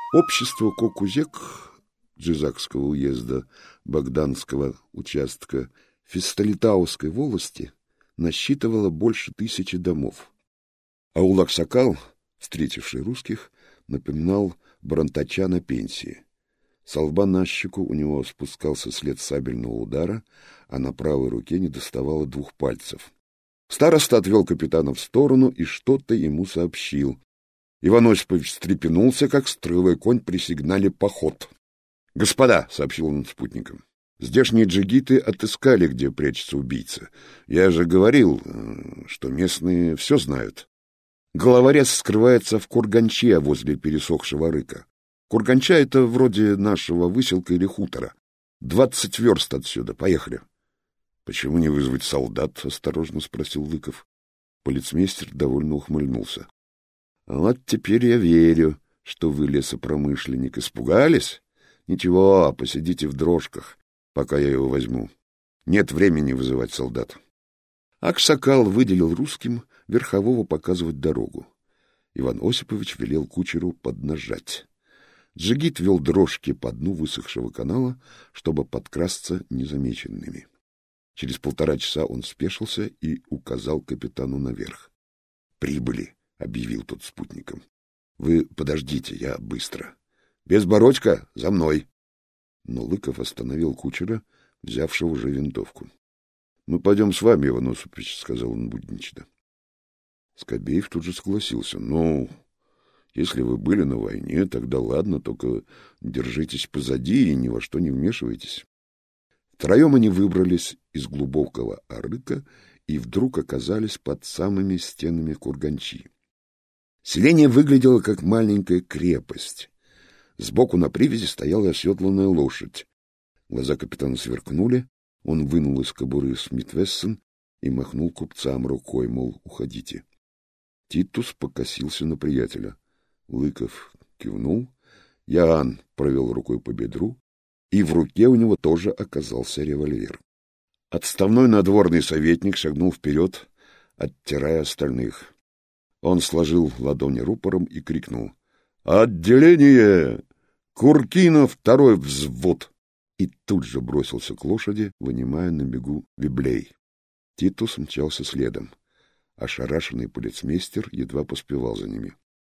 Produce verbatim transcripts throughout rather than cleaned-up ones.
Общество Кокузек Джизакского уезда Богданского участка Фистолитауской волости насчитывало больше тысячи домов. Аул Аксакал, встретивший русских, напоминал барантача на пенсии. Со лба на щеку у него спускался след сабельного удара, а на правой руке недоставало двух пальцев. Староста отвел капитана в сторону и что-то ему сообщил. Иван Осипович встрепенулся, как строевой конь при сигнале «Поход». — Господа, — сообщил он спутникам, — здешние джигиты отыскали, где прячется убийца. Я же говорил, что местные все знают. Головорез скрывается в Курганче возле пересохшего рыка. Курганча — это вроде нашего выселка или хутора. Двадцать верст отсюда. Поехали. — Почему не вызвать солдат? — осторожно спросил Лыков. Полицмейстер довольно ухмыльнулся. — Вот теперь я верю, что вы лесопромышленник. Испугались? Ничего, посидите в дрожках, пока я его возьму. Нет времени вызывать солдат. Аксакал выделил русским верхового показывать дорогу. Иван Осипович велел кучеру поднажать. Джигит вел дрожки по дну высохшего канала, чтобы подкрасться незамеченными. Через полтора часа он спешился и указал капитану наверх. — Прибыли, — объявил тот спутникам. — Вы подождите, я быстро. Безбородько, за мной. Но Лыков остановил кучера, взявшего уже винтовку. — Мы пойдем с вами, Иван Осипович, — сказал он буднично. Скобеев тут же согласился. — Ну, если вы были на войне, тогда ладно, только держитесь позади и ни во что не вмешивайтесь. Втроем они выбрались из глубокого арыка и вдруг оказались под самыми стенами Курганчи. Селение выглядело как маленькая крепость. Сбоку на привязи стояла оседланная лошадь. Глаза капитана сверкнули, он вынул из кобуры Смит-Вессон и махнул купцам рукой, мол, уходите. Титус покосился на приятеля. Лыков кивнул, Яан провел рукой по бедру, и в руке у него тоже оказался револьвер. Отставной надворный советник шагнул вперед, оттирая остальных. Он сложил ладони рупором и крикнул: «Отделение! Куркинов второй взвод!» И тут же бросился к лошади, вынимая на бегу виблей. Титус мчался следом. Ошарашенный полицмейстер едва поспевал за ними.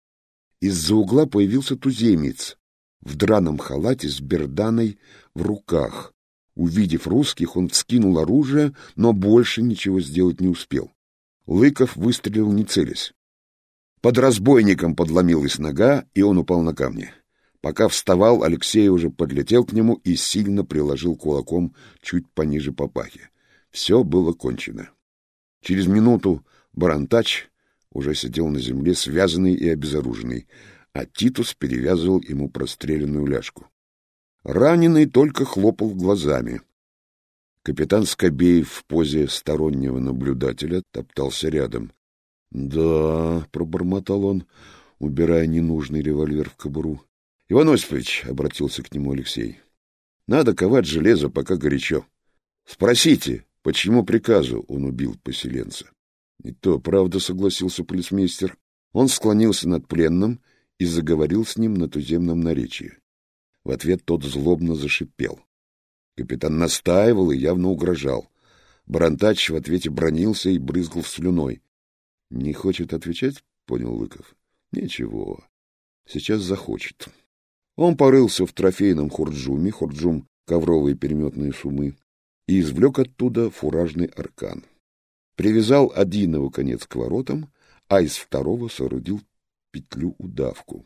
Из-за угла появился туземец в драном халате с берданой в руках. Увидев русских, он вскинул оружие, но больше ничего сделать не успел. Лыков выстрелил, не целясь. Под разбойником подломилась нога, и он упал на камни. Пока вставал, Алексей уже подлетел к нему и сильно приложил кулаком чуть пониже папахи. Все было кончено. Через минуту барантач уже сидел на земле, связанный и обезоруженный, а Титус перевязывал ему простреленную ляжку. Раненый только хлопал глазами. Капитан Скобеев в позе стороннего наблюдателя топтался рядом. — Да, — пробормотал он, убирая ненужный револьвер в кобуру. — Иван Осипович, — обратился к нему Алексей, — надо ковать железо, пока горячо. Спросите, по чьему приказу он убил поселенца. — Не то, правда, — согласился полицмейстер. Он склонился над пленным и заговорил с ним на туземном наречии. В ответ тот злобно зашипел. Капитан настаивал и явно угрожал. Барантач в ответе бранился и брызгал слюной. — Не хочет отвечать? — понял Лыков. — Ничего, сейчас захочет. Он порылся в трофейном хурджуме, хурджум — ковровые переметные сумы, и извлек оттуда фуражный аркан. Привязал один его конец к воротам, а из второго соорудил петлю-удавку.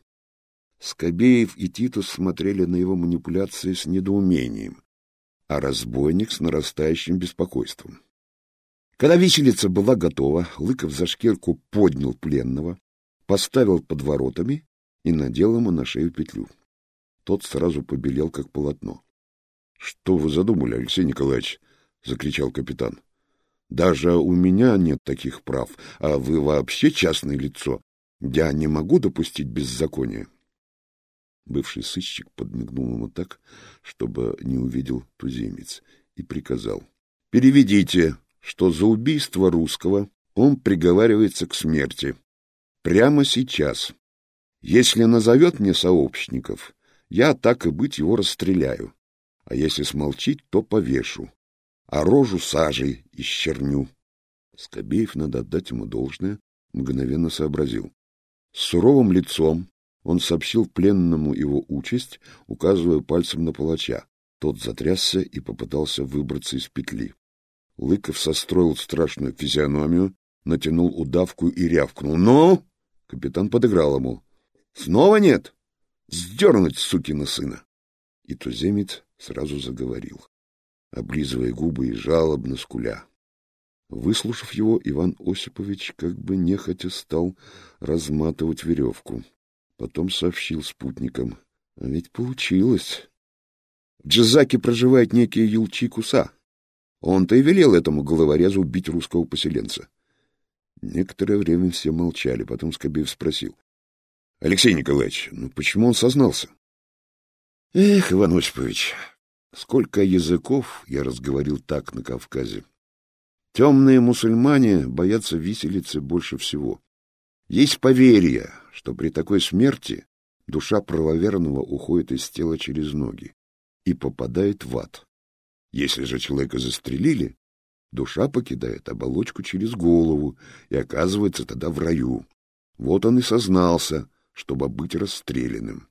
Скобеев и Титус смотрели на его манипуляции с недоумением, а разбойник с нарастающим беспокойством. Когда виселица была готова, Лыков за шкирку поднял пленного, поставил под воротами и надел ему на шею петлю. Тот сразу побелел, как полотно. — Что вы задумали, Алексей Николаевич? — закричал капитан. — Даже у меня нет таких прав, а вы вообще частное лицо. Я не могу допустить беззакония. Бывший сыщик подмигнул ему так, чтобы не увидел туземец, и приказал: — Переведите, что за убийство русского он приговаривается к смерти. Прямо сейчас. Если назовет мне сообщников, я, так и быть, его расстреляю, а если смолчит, то повешу, а рожу сажей исчерню. Скобеев, надо отдать ему должное, мгновенно сообразил. С суровым лицом он сообщил пленному его участь, указывая пальцем на палача. Тот затрясся и попытался выбраться из петли. Лыков состроил страшную физиономию, натянул удавку и рявкнул. «Ну?» Капитан подыграл ему. «Снова нет? Сдернуть, сукина сына!» И туземец сразу заговорил, облизывая губы и жалобно скуля. Выслушав его, Иван Осипович как бы нехотя стал разматывать веревку. Потом сообщил спутникам. А ведь получилось. В Джизаке проживает некий Юлчи Куса. Он-то и велел этому головорезу убить русского поселенца. Некоторое время все молчали. Потом Скобеев спросил. — Алексей Николаевич, ну почему он сознался? — Эх, Иван Осипович, сколько языков я разговорил так на Кавказе. Темные мусульмане боятся виселицы больше всего. Есть поверье, что при такой смерти душа правоверного уходит из тела через ноги и попадает в ад. Если же человека застрелили, душа покидает оболочку через голову и оказывается тогда в раю. Вот он и сознался, чтобы быть расстрелянным.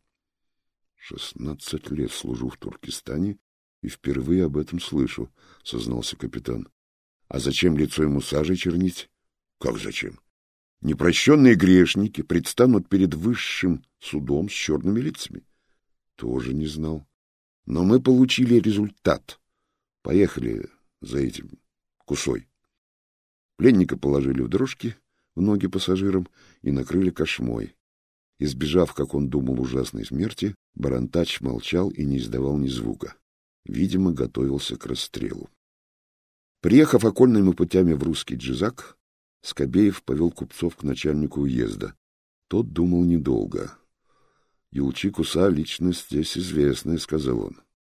Шестнадцать лет служу в Туркестане и впервые об этом слышу, сознался капитан. А зачем лицо ему сажей чернить? Как зачем? Непрощенные грешники предстанут перед высшим судом с черными лицами. Тоже не знал. Но мы получили результат. Поехали за этим Кусой. Пленника положили в дрожки в ноги пассажирам и накрыли кошмой. Избежав, как он думал, ужасной смерти, Барантач молчал и не издавал ни звука. Видимо, готовился к расстрелу. Приехав окольными путями в русский Джизак, Скобеев повел купцов к начальнику уезда. Тот думал недолго. Юлчи Куса — личность здесь известная, — сказал он.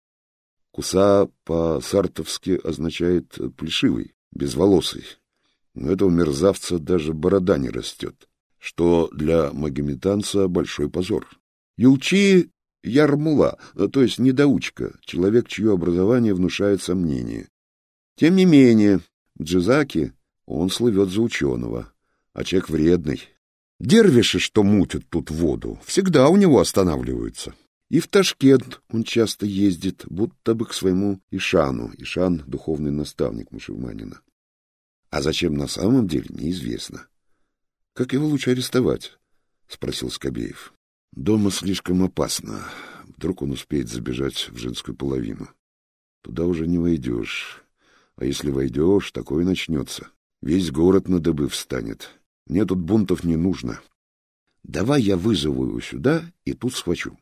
Куса по-сартовски означает плешивый, безволосый. Но этого мерзавца даже борода не растет, что для магометанца большой позор. Юлчи — ярмула, то есть недоучка, человек, чье образование внушает сомнения. Тем не менее, в Джизаке он слывет за ученого, а человек вредный. Дервиши, что мутят тут воду, всегда у него останавливаются. И в Ташкент он часто ездит, будто бы к своему Ишану. Ишан — духовный наставник мусульманина. А зачем на самом деле, неизвестно. — Как его лучше арестовать? — спросил Скобеев. — Дома слишком опасно. Вдруг он успеет забежать в женскую половину. Туда уже не войдешь. А если войдешь, такое начнется. Весь город на дыбы встанет. Мне тут бунтов не нужно. Давай я вызову его сюда и тут схвачу.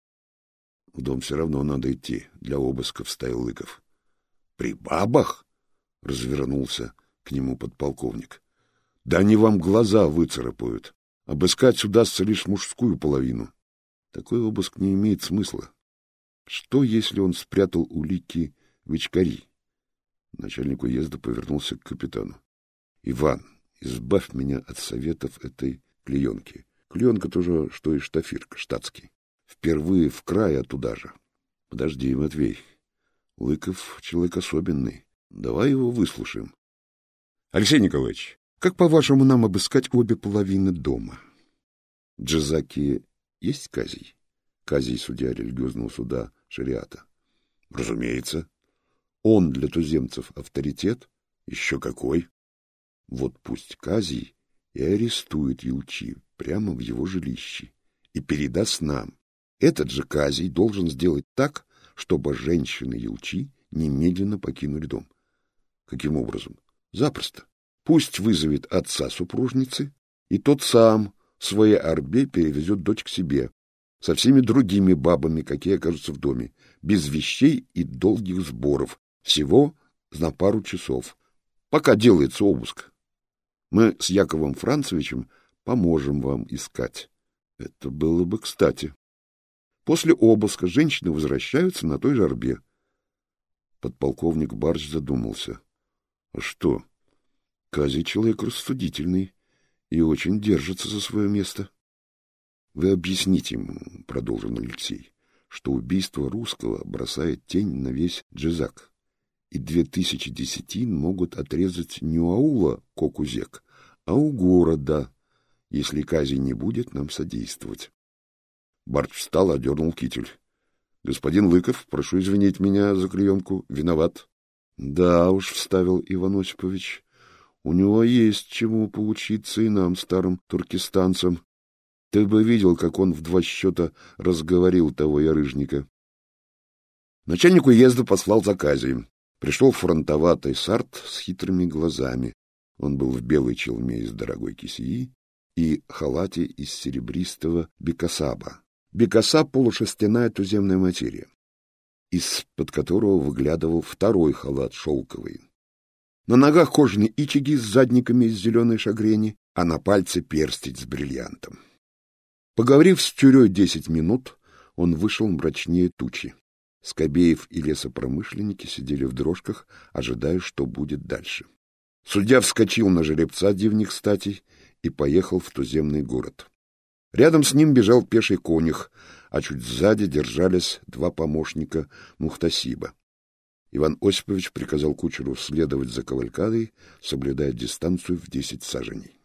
В дом все равно надо идти. Для обыска вставил Лыков. При бабах? Развернулся к нему подполковник. Да они вам глаза выцарапают. Обыскать удастся лишь мужскую половину. Такой обыск не имеет смысла. Что, если он спрятал улики в Ичкари? Начальник уезда повернулся к капитану. — Иван, избавь меня от советов этой клеенки. Клеенка тоже, что и штафирка, штатский. Впервые в край, а туда же. Подожди, Матвей. Лыков человек особенный. Давай его выслушаем. Алексей Николаевич, как, по-вашему, нам обыскать обе половины дома? В Джизаке есть казий? Казий — судья религиозного суда шариата. Разумеется. Он для туземцев авторитет? Еще какой. Вот пусть казий и арестует Юлчи прямо в его жилище и передаст нам. Этот же казий должен сделать так, чтобы женщины Юлчи немедленно покинули дом. Каким образом? Запросто. Пусть вызовет отца супружницы, и тот сам в своей арбе перевезет дочь к себе, со всеми другими бабами, какие окажутся в доме, без вещей и долгих сборов, всего на пару часов, пока делается обыск. Мы с Яковом Францевичем поможем вам искать. Это было бы кстати. После обыска женщины возвращаются на той же арбе. Подполковник Барч задумался. А что? Казий человек рассудительный и очень держится за свое место. — Вы объясните ему, — продолжил Алексей, — что убийство русского бросает тень на весь Джизак, и две тысячи десятин могут отрезать не у аула Кокузек, а у города, если Казий не будет нам содействовать. Барт встал, одернул китель. — Господин Лыков, прошу извинить меня за клеенку, виноват. — Да уж, — вставил Иван Осипович, — у него есть чему поучиться и нам, старым туркестанцам. Ты бы видел, как он в два счета разговорил того ярыжника. Начальник уезда послал за Казием. Пришел фронтоватый сарт с хитрыми глазами. Он был в белой челме из дорогой кисеи и халате из серебристого бекасаба. Бекасаб — полушерстяная туземная материя, из-под которого выглядывал второй халат шелковый. На ногах кожаные ичиги с задниками из зеленой шагрени, а на пальце перстень с бриллиантом. Поговорив с Тюрей десять минут, он вышел мрачнее тучи. Скобеев и лесопромышленники сидели в дрожках, ожидая, что будет дальше. Судья вскочил на жеребца дивных статей и поехал в туземный город. Рядом с ним бежал пеший конюх, а чуть сзади держались два помощника Мухтасиба. Иван Осипович приказал кучеру следовать за кавалькадой, соблюдая дистанцию в десять саженей.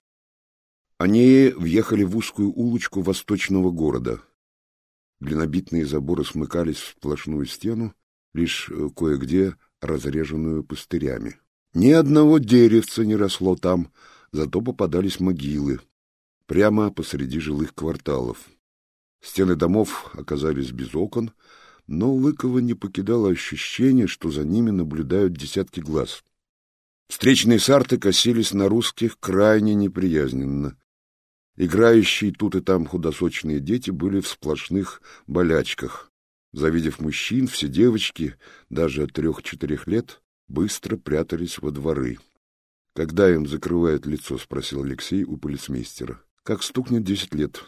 Они въехали в узкую улочку восточного города. Глинобитные заборы смыкались в сплошную стену, лишь кое-где разреженную пустырями. Ни одного деревца не росло там, зато попадались могилы, прямо посреди жилых кварталов. Стены домов оказались без окон, но Лыкова не покидало ощущение, что за ними наблюдают десятки глаз. Встречные сарты косились на русских крайне неприязненно. Играющие тут и там худосочные дети были в сплошных болячках. Завидев мужчин, все девочки, даже трех-четырех лет, быстро прятались во дворы. — Когда им закрывают лицо? — спросил Алексей у полицмейстера. — Как стукнет десять лет.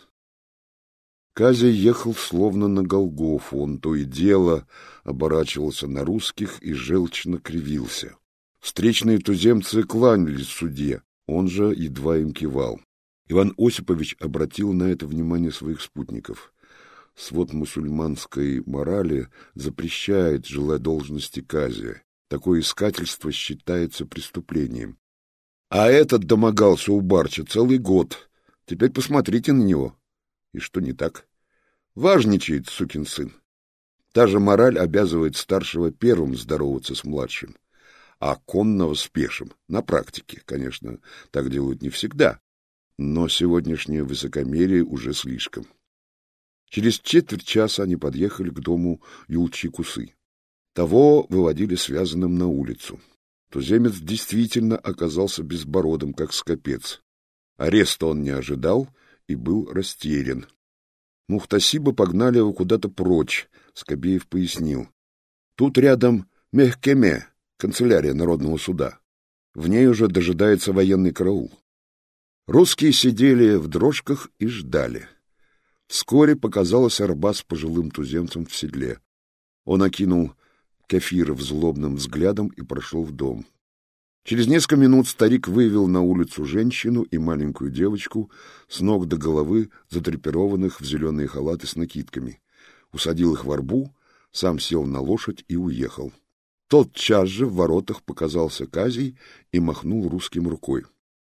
Казий ехал словно на Голгофу, он то и дело оборачивался на русских и желчно кривился. Встречные туземцы кланялись судье, он же едва им кивал. Иван Осипович обратил на это внимание своих спутников. Свод мусульманской морали запрещает желать должности Казия. Такое искательство считается преступлением. А этот домогался у Барча целый год. Теперь посмотрите на него. И что не так? Важничает, сукин сын. Та же мораль обязывает старшего первым здороваться с младшим, а конного с пешим. На практике, конечно, так делают не всегда. Но сегодняшнее высокомерие уже слишком. Через четверть часа они подъехали к дому Юлчи-Кусы. Того выводили связанным на улицу. Туземец действительно оказался безбородым, как скопец. Ареста он не ожидал и был растерян. Мухтасиба погнали его куда-то прочь, Скобеев пояснил. Тут рядом Мехкеме, канцелярия народного суда. В ней уже дожидается военный караул. Русские сидели в дрожках и ждали. Вскоре показался арба с пожилым туземцем в седле. Он окинул Кефиров злобным взглядом и прошел в дом. Через несколько минут старик вывел на улицу женщину и маленькую девочку, с ног до головы задрапированных в зеленые халаты с накидками. Усадил их в арбу, сам сел на лошадь и уехал. Тотчас же в воротах показался Казий и махнул русским рукой.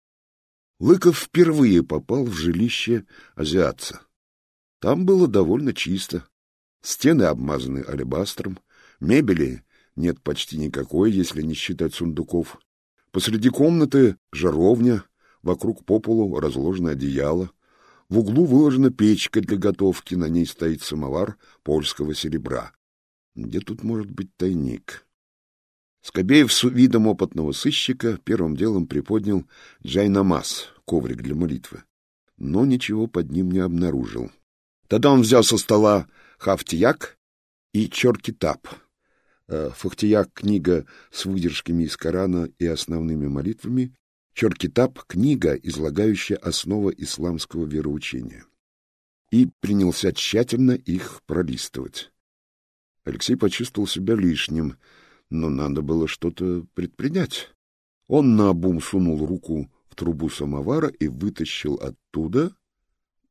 Лыков впервые попал в жилище азиатца. Там было довольно чисто. Стены обмазаны алебастром, мебели нет почти никакой, если не считать сундуков. Посреди комнаты жаровня, вокруг по полу разложено одеяло. В углу выложена печка для готовки, на ней стоит самовар польского серебра. Где тут может быть тайник? Скобеев с видом опытного сыщика первым делом приподнял джайнамаз, коврик для молитвы, но ничего под ним не обнаружил. Тогда он взял со стола хафтияк и чор-китаб. Фахтияк — книга с выдержками из Корана и основными молитвами, чор-китаб — книга, излагающая основы исламского вероучения. И принялся тщательно их пролистывать. Алексей почувствовал себя лишним, но надо было что-то предпринять. Он наобум сунул руку в трубу самовара и вытащил оттуда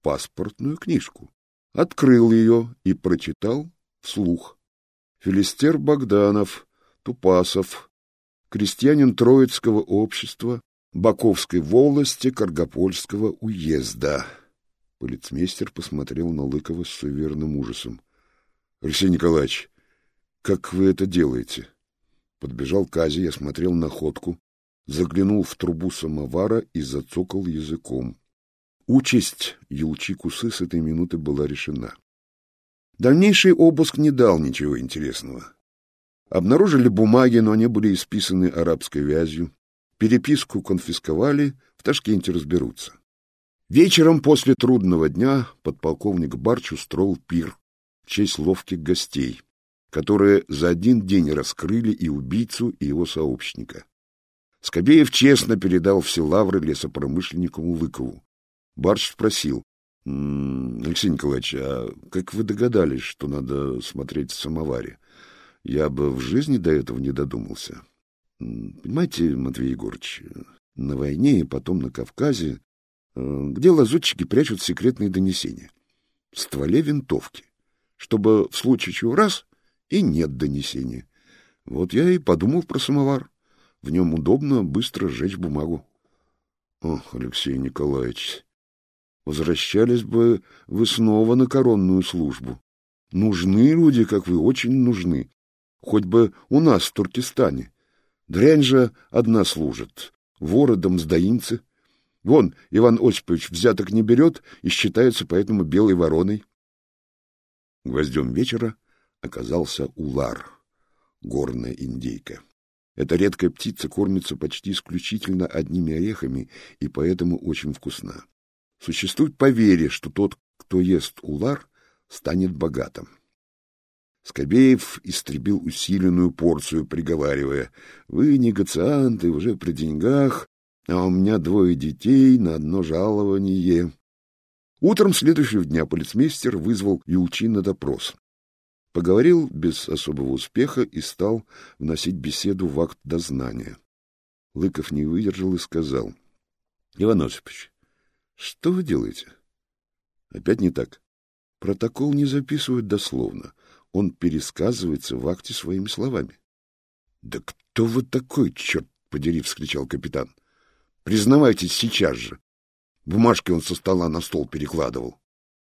паспортную книжку, открыл ее и прочитал вслух. Филистер Богданов, Тупасов, крестьянин Троицкого общества, Баковской волости, Каргопольского уезда. Полицмейстер посмотрел на Лыкова с суеверным ужасом. — Алексей Николаевич, как вы это делаете? Подбежал Кази, я смотрел находку, заглянул в трубу самовара и зацокал языком. Участь Юлчи-Кусы с этой минуты была решена. Дальнейший обыск не дал ничего интересного. Обнаружили бумаги, но они были исписаны арабской вязью. Переписку конфисковали, в Ташкенте разберутся. Вечером после трудного дня подполковник Барч устроил пир в честь ловких гостей, которые за один день раскрыли и убийцу, и его сообщника. Скобеев честно передал все лавры лесопромышленнику Лыкову. Барч спросил: Алексей Николаевич, а как вы догадались, что надо смотреть в самоваре? Я бы в жизни до этого не додумался. Понимаете, Матвей Егорович, на войне и потом на Кавказе, где лазутчики прячут секретные донесения? В стволе винтовки, чтобы в случае чего раз и нет донесения. Вот я и подумал про самовар. В нем удобно быстро сжечь бумагу. Ох, Алексей Николаевич, возвращались бы вы снова на коронную службу. Нужны люди, как вы, очень нужны. Хоть бы у нас в Туркестане. Дрянь же одна служит. Воры да мздоимцы. Вон, Иван Осипович взяток не берет и считается поэтому белой вороной. Гвоздем вечера оказался улар, горная индейка. Эта редкая птица кормится почти исключительно одними орехами и поэтому очень вкусна. Существует поверье, что тот, кто ест улар, станет богатым. Скобеев истребил усиленную порцию, приговаривая: «Вы, негацианты, уже при деньгах, а у меня двое детей на одно жалование». Утром следующего дня полицмейстер вызвал Юлчи на допрос. Поговорил без особого успеха и стал вносить беседу в акт дознания. Лыков не выдержал и сказал: «Иван Осипович, что вы делаете?» «Опять не так. Протокол не записывают дословно. Он пересказывается в акте своими словами». «Да кто вы такой, черт подери!» — вскричал капитан. «Признавайтесь сейчас же!» Бумажки он со стола на стол перекладывал.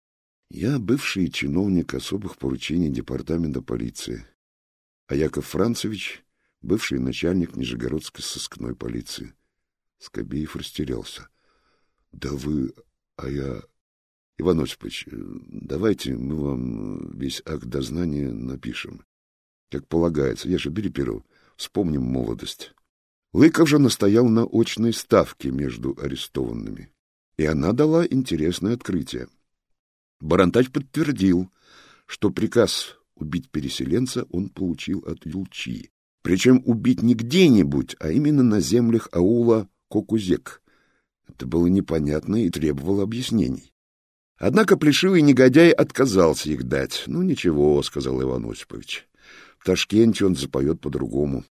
«Я бывший чиновник особых поручений департамента полиции, а Яков Францевич — бывший начальник Нижегородской сыскной полиции». Скобеев растерялся. «Да вы... а я... Иван Осипович, давайте мы вам весь акт дознания напишем. Как полагается, я же бери перо, вспомним молодость». Лыков же настоял на очной ставке между арестованными, и она дала интересное открытие. Барантач подтвердил, что приказ убить переселенца он получил от Юлчи, причем убить не где-нибудь, а именно на землях аула Кокузек. Это было непонятно и требовало объяснений. Однако плешивый негодяй отказался их дать. «Ну ничего», — сказал Иван Осипович, — «в Ташкенте он запоет по-другому».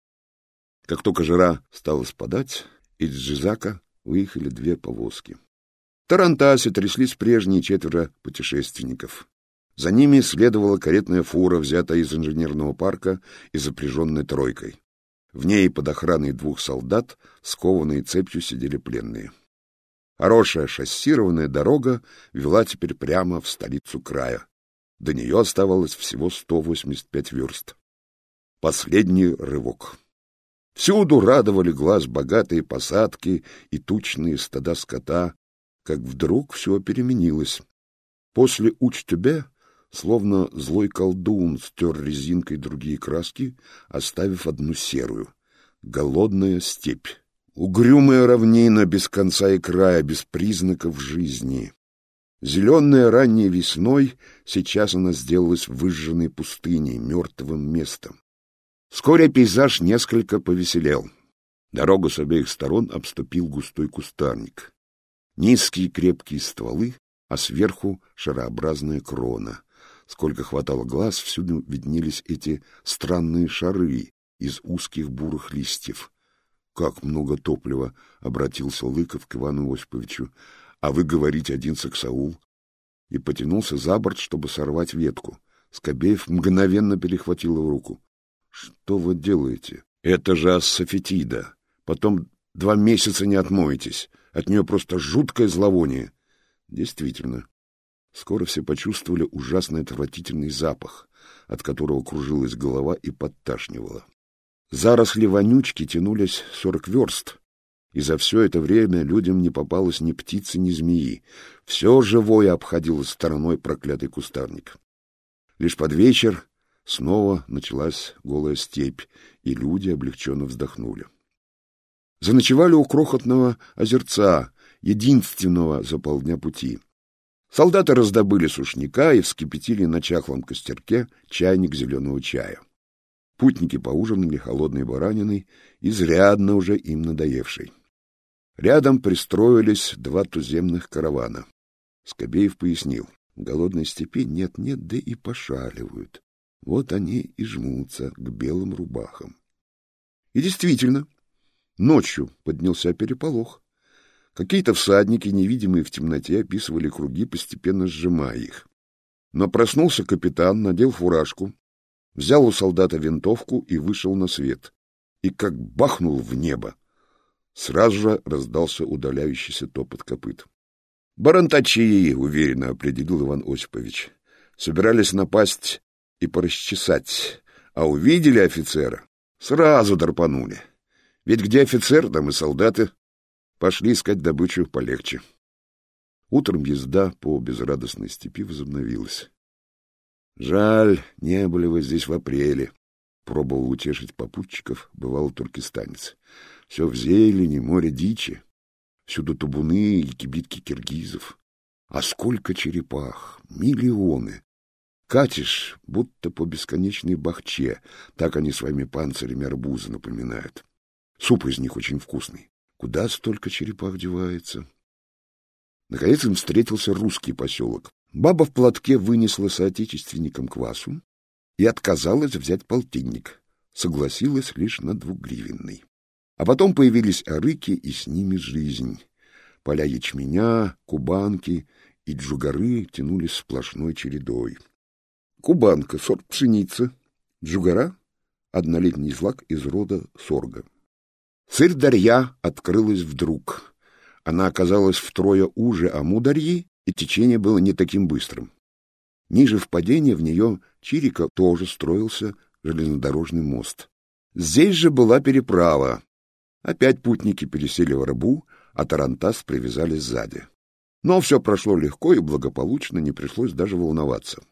Как только жара стала спадать, из Жизака выехали две повозки. В тарантасе тряслись прежние четверо путешественников. За ними следовала каретная фура, взятая из инженерного парка и запряженная тройкой. В ней под охраной двух солдат, скованные цепью, сидели пленные. Хорошая шоссированная дорога вела теперь прямо в столицу края. До нее оставалось всего сто восемьдесят пять верст. Последний рывок. Всюду радовали глаз богатые посадки и тучные стада скота, как вдруг все переменилось. После Уч-Тюбе словно злой колдун стер резинкой другие краски, оставив одну серую — голодная степь. Угрюмая равнина без конца и края, без признаков жизни. Зеленая ранней весной, сейчас она сделалась выжженной пустыней, мертвым местом. Вскоре пейзаж несколько повеселел. Дорогу с обеих сторон обступил густой кустарник. Низкие крепкие стволы, а сверху шарообразная крона. Сколько хватало глаз, всюду виднелись эти странные шары из узких бурых листьев. «Как много топлива!» — обратился Лыков к Ивану Осиповичу. «А вы говорите, один саксаул?» и потянулся за борт, чтобы сорвать ветку. Скобеев мгновенно перехватил его руку. — Что вы делаете? — Это же ассафетида. Потом два месяца не отмоетесь. От нее просто жуткое зловоние. Действительно. Скоро все почувствовали ужасный отвратительный запах, от которого кружилась голова и подташнивала. Заросли вонючки тянулись сорок верст, и за все это время людям не попалось ни птицы, ни змеи. Все живое обходило стороной проклятый кустарник. Лишь под вечер снова началась голая степь, и люди облегченно вздохнули. Заночевали у крохотного озерца, единственного за полдня пути. Солдаты раздобыли сушняка и вскипятили на чахлом костерке чайник зеленого чая. Путники поужинали холодной бараниной, изрядно уже им надоевшей. Рядом пристроились два туземных каравана. Скобеев пояснил: в голодной степи нет-нет, да и пошаливают. Вот они и жмутся к белым рубахам. И действительно, ночью поднялся переполох. Какие-то всадники, невидимые в темноте, описывали круги, постепенно сжимая их. Но проснулся капитан, надел фуражку, взял у солдата винтовку и вышел на свет. И как бахнул в небо, сразу же раздался удаляющийся топот копыт. «Барантачи», — уверенно определил Иван Осипович, — собирались напасть и порасчесать, а увидели офицера, сразу драпанули. Ведь где офицер, там и солдаты. Пошли искать добычу полегче. Утром езда по безрадостной степи возобновилась. Жаль, не были вы здесь в апреле. Пробовал утешить попутчиков, бывал туркестанец. Все в зелени, море дичи. Всюду табуны и кибитки киргизов. А сколько черепах! Миллионы! Катишь, будто по бесконечной бахче. Так они своими панцирями арбузы напоминают. Суп из них очень вкусный. Куда столько черепах девается? Наконец им встретился русский поселок. Баба в платке вынесла соотечественникам квасу и отказалась взять полтинник. Согласилась лишь на двугривенный. А потом появились арыки, и с ними жизнь. Поля ячменя, кубанки и джугары тянулись сплошной чередой. Кубанка — сорт пшеницы, джугара — однолетний злак из рода сорга. Сырдарья открылась вдруг. Она оказалась втрое уже Амударьи, и течение было не таким быстрым. Ниже впадения в нее Чирика тоже строился железнодорожный мост. Здесь же была переправа. Опять путники пересели в рыбу, а тарантас привязали сзади. Но все прошло легко и благополучно, не пришлось даже волноваться.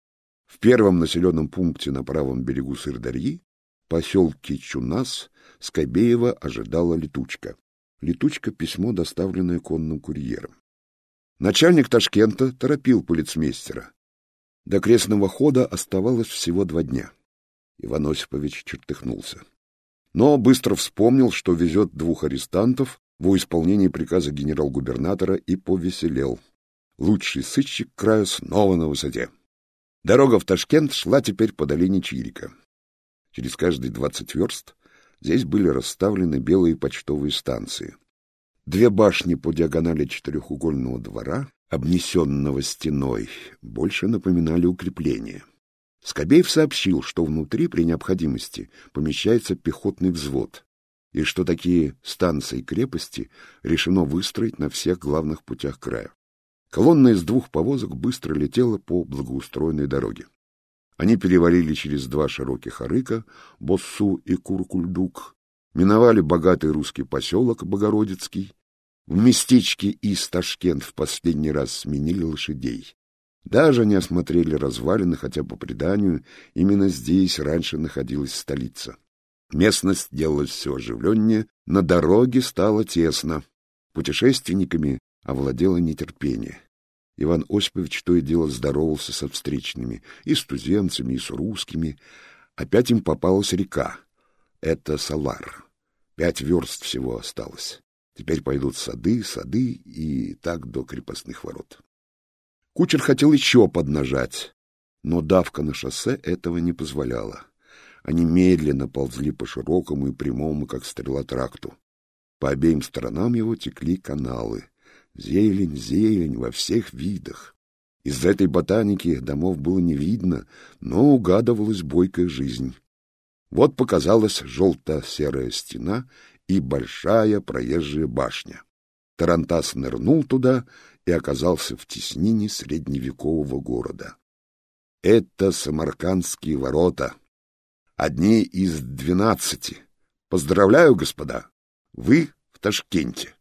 В первом населенном пункте на правом берегу Сырдарьи, поселке Чунас, Скобеева ожидала летучка. Летучка — письмо, доставленное конным курьером. Начальник Ташкента торопил полицмейстера. До крестного хода оставалось всего два дня. Иван Осипович чертыхнулся. Но быстро вспомнил, что везет двух арестантов во исполнении приказа генерал-губернатора, и повеселел. Лучший сыщик края снова на высоте. Дорога в Ташкент шла теперь по долине Чирика. Через каждые двадцать верст здесь были расставлены белые почтовые станции. Две башни по диагонали четырехугольного двора, обнесенного стеной, больше напоминали укрепления. Скобеев сообщил, что внутри при необходимости помещается пехотный взвод, и что такие станции-крепости решено выстроить на всех главных путях края. Колонна из двух повозок быстро летела по благоустроенной дороге. Они перевалили через два широких арыка, Боссу и Куркульдук, миновали богатый русский поселок Богородицкий. В местечке Ис-Ташкент в последний раз сменили лошадей. Даже не осмотрели развалины, хотя, по преданию, именно здесь раньше находилась столица. Местность делалась все оживленнее, на дороге стало тесно. Путешественниками овладело нетерпение. Иван Осипович то и дело здоровался со встречными, и с туземцами, и с русскими. Опять им попалась река. Это Салар. Пять верст всего осталось. Теперь пойдут сады, сады и так до крепостных ворот. Кучер хотел еще поднажать, но давка на шоссе этого не позволяла. Они медленно ползли по широкому и прямому, как стрела, тракту. По обеим сторонам его текли каналы. Зелень, зелень во всех видах. Из этой ботаники домов было не видно, но угадывалась бойкая жизнь. Вот показалась желто-серая стена и большая проезжая башня. Тарантас нырнул туда и оказался в теснине средневекового города. Это Самаркандские ворота, одни из двенадцати. Поздравляю, господа, вы в Ташкенте.